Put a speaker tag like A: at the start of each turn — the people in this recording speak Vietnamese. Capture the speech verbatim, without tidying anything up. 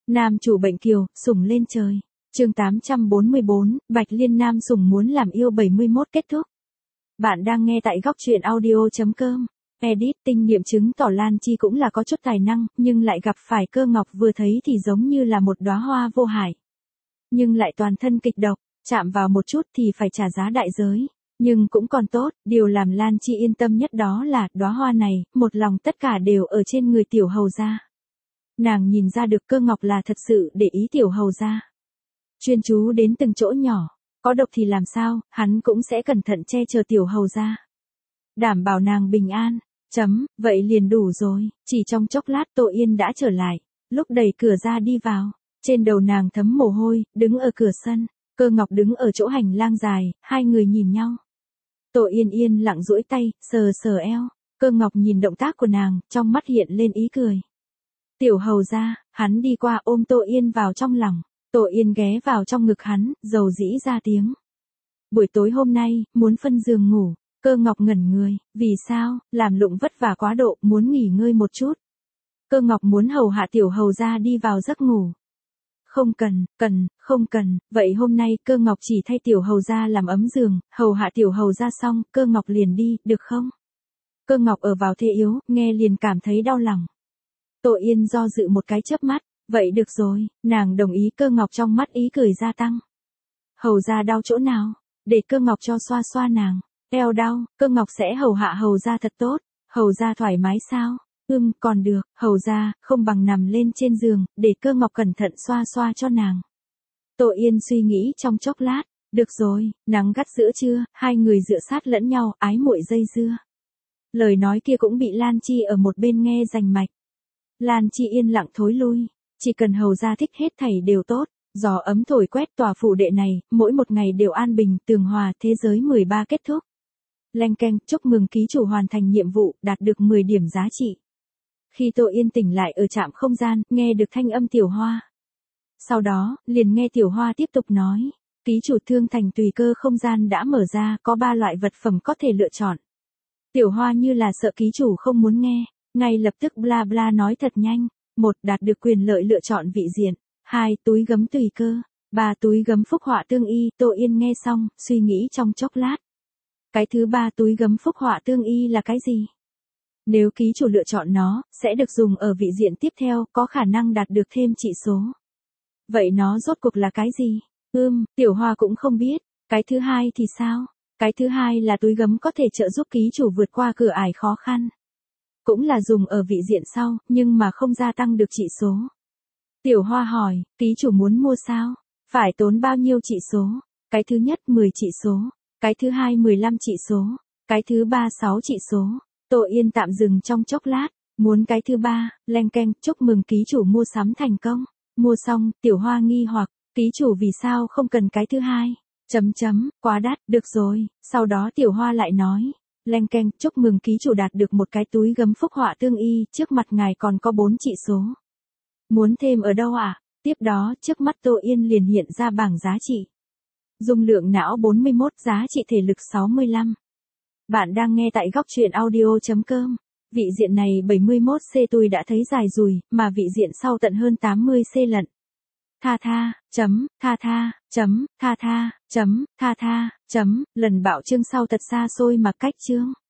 A: Nam chủ bệnh kiều, sủng lên trời. Chương tám trăm bốn mươi bốn, Bạch Liên Nam sủng muốn làm yêu bảy mươi mốt kết thúc. Bạn đang nghe tại góc truyện audio chấm com. Edit tinh nghiệm chứng tỏ Lan Chi cũng là có chút tài năng, nhưng lại gặp phải Cơ Ngọc vừa thấy thì giống như là một đóa hoa vô hại. Nhưng lại toàn thân kịch độc, chạm vào một chút thì phải trả giá đại giới. Nhưng cũng còn tốt, điều làm Lan Chi yên tâm nhất đó là đóa hoa này, một lòng tất cả đều ở trên người tiểu hầu gia. Nàng nhìn ra được Cơ Ngọc là thật sự để ý tiểu hầu gia. Chuyên chú đến từng chỗ nhỏ, có độc thì làm sao, hắn cũng sẽ cẩn thận che chở tiểu hầu gia. Đảm bảo nàng bình an, chấm, vậy liền đủ rồi, chỉ trong chốc lát Tô Yên đã trở lại, lúc đẩy cửa ra đi vào, trên đầu nàng thấm mồ hôi, đứng ở cửa sân, Cơ Ngọc đứng ở chỗ hành lang dài, hai người nhìn nhau. Tô Yên yên lặng duỗi tay, sờ sờ eo, Cơ Ngọc nhìn động tác của nàng, trong mắt hiện lên ý cười. Tiểu hầu gia, hắn đi qua ôm Tô Yên vào trong lòng, Tô Yên ghé vào trong ngực hắn, dầu dĩ ra tiếng. Buổi tối hôm nay, muốn phân giường ngủ, Cơ Ngọc ngẩn người, vì sao, làm lụng vất vả quá độ, muốn nghỉ ngơi một chút. Cơ Ngọc muốn hầu hạ tiểu hầu gia đi vào giấc ngủ. Không cần, cần, không cần, vậy hôm nay Cơ Ngọc chỉ thay tiểu hầu gia làm ấm giường, hầu hạ tiểu hầu gia xong, Cơ Ngọc liền đi, được không? Cơ Ngọc ở vào thế yếu, nghe liền cảm thấy đau lòng. Tô Yên do dự một cái chớp mắt, vậy được rồi, nàng đồng ý. Cơ Ngọc trong mắt ý cười gia tăng. Hầu gia đau chỗ nào? Để Cơ Ngọc cho xoa xoa nàng. Eo đau, Cơ Ngọc sẽ hầu hạ hầu gia thật tốt. Hầu gia thoải mái sao? Ưm, còn được, hầu gia, không bằng nằm lên trên giường, để Cơ Ngọc cẩn thận xoa xoa cho nàng. Tô Yên suy nghĩ trong chốc lát, được rồi, nắng gắt giữa trưa, hai người dựa sát lẫn nhau, ái muội dây dưa. Lời nói kia cũng bị Lan Chi ở một bên nghe rành mạch. Lan Chi yên lặng thối lui, chỉ cần hầu gia thích hết thảy đều tốt, gió ấm thổi quét tòa phủ đệ này, mỗi một ngày đều an bình, tường hòa, thế giới mười ba kết thúc. Leng keng, chúc mừng ký chủ hoàn thành nhiệm vụ, đạt được mười điểm giá trị. Khi Tô Yên tỉnh lại ở trạm không gian, nghe được thanh âm Tiểu Hoa. Sau đó, liền nghe Tiểu Hoa tiếp tục nói, ký chủ Thương Thành tùy cơ không gian đã mở ra, có ba loại vật phẩm có thể lựa chọn. Tiểu Hoa như là sợ ký chủ không muốn nghe, ngay lập tức bla bla nói thật nhanh. Một, đạt được quyền lợi lựa chọn vị diện. Hai, túi gấm tùy cơ. Ba, túi gấm phúc họa tương y. Tô Yên nghe xong, suy nghĩ trong chốc lát. Cái thứ ba túi gấm phúc họa tương y là cái gì? Nếu ký chủ lựa chọn nó, sẽ được dùng ở vị diện tiếp theo, có khả năng đạt được thêm trị số. Vậy nó rốt cuộc là cái gì? Ưm, Tiểu Hoa cũng không biết. Cái thứ hai thì sao? Cái thứ hai là túi gấm có thể trợ giúp ký chủ vượt qua cửa ải khó khăn. Cũng là dùng ở vị diện sau, nhưng mà không gia tăng được trị số. Tiểu Hoa hỏi, ký chủ muốn mua sao? Phải tốn bao nhiêu trị số? Cái thứ nhất mười trị số. Cái thứ hai mười lăm trị số. Cái thứ ba sáu trị số. Tô Yên tạm dừng trong chốc lát. Muốn cái thứ ba, leng keng, chúc mừng ký chủ mua sắm thành công. Mua xong, Tiểu Hoa nghi hoặc, ký chủ vì sao không cần cái thứ hai? Chấm chấm, quá đắt, được rồi. Sau đó Tiểu Hoa lại nói. Leng keng, chúc mừng ký chủ đạt được một cái túi gấm phúc họa tương y, trước mặt ngài còn có bốn trị số. Muốn thêm ở đâu ạ? À? Tiếp đó, trước mắt Tô Yên liền hiện ra bảng giá trị. Dung lượng não bốn mươi mốt, giá trị thể lực sáu mươi lăm. Bạn đang nghe tại góc truyện audio chấm com. Vị diện này bảy mươi mốt C tôi đã thấy dài rùi, mà vị diện sau tận hơn tám mươi C lận. Tha tha, chấm, tha tha, chấm, tha tha, chấm, tha tha, chấm, lần bảo chương sau thật xa xôi mà cách chương.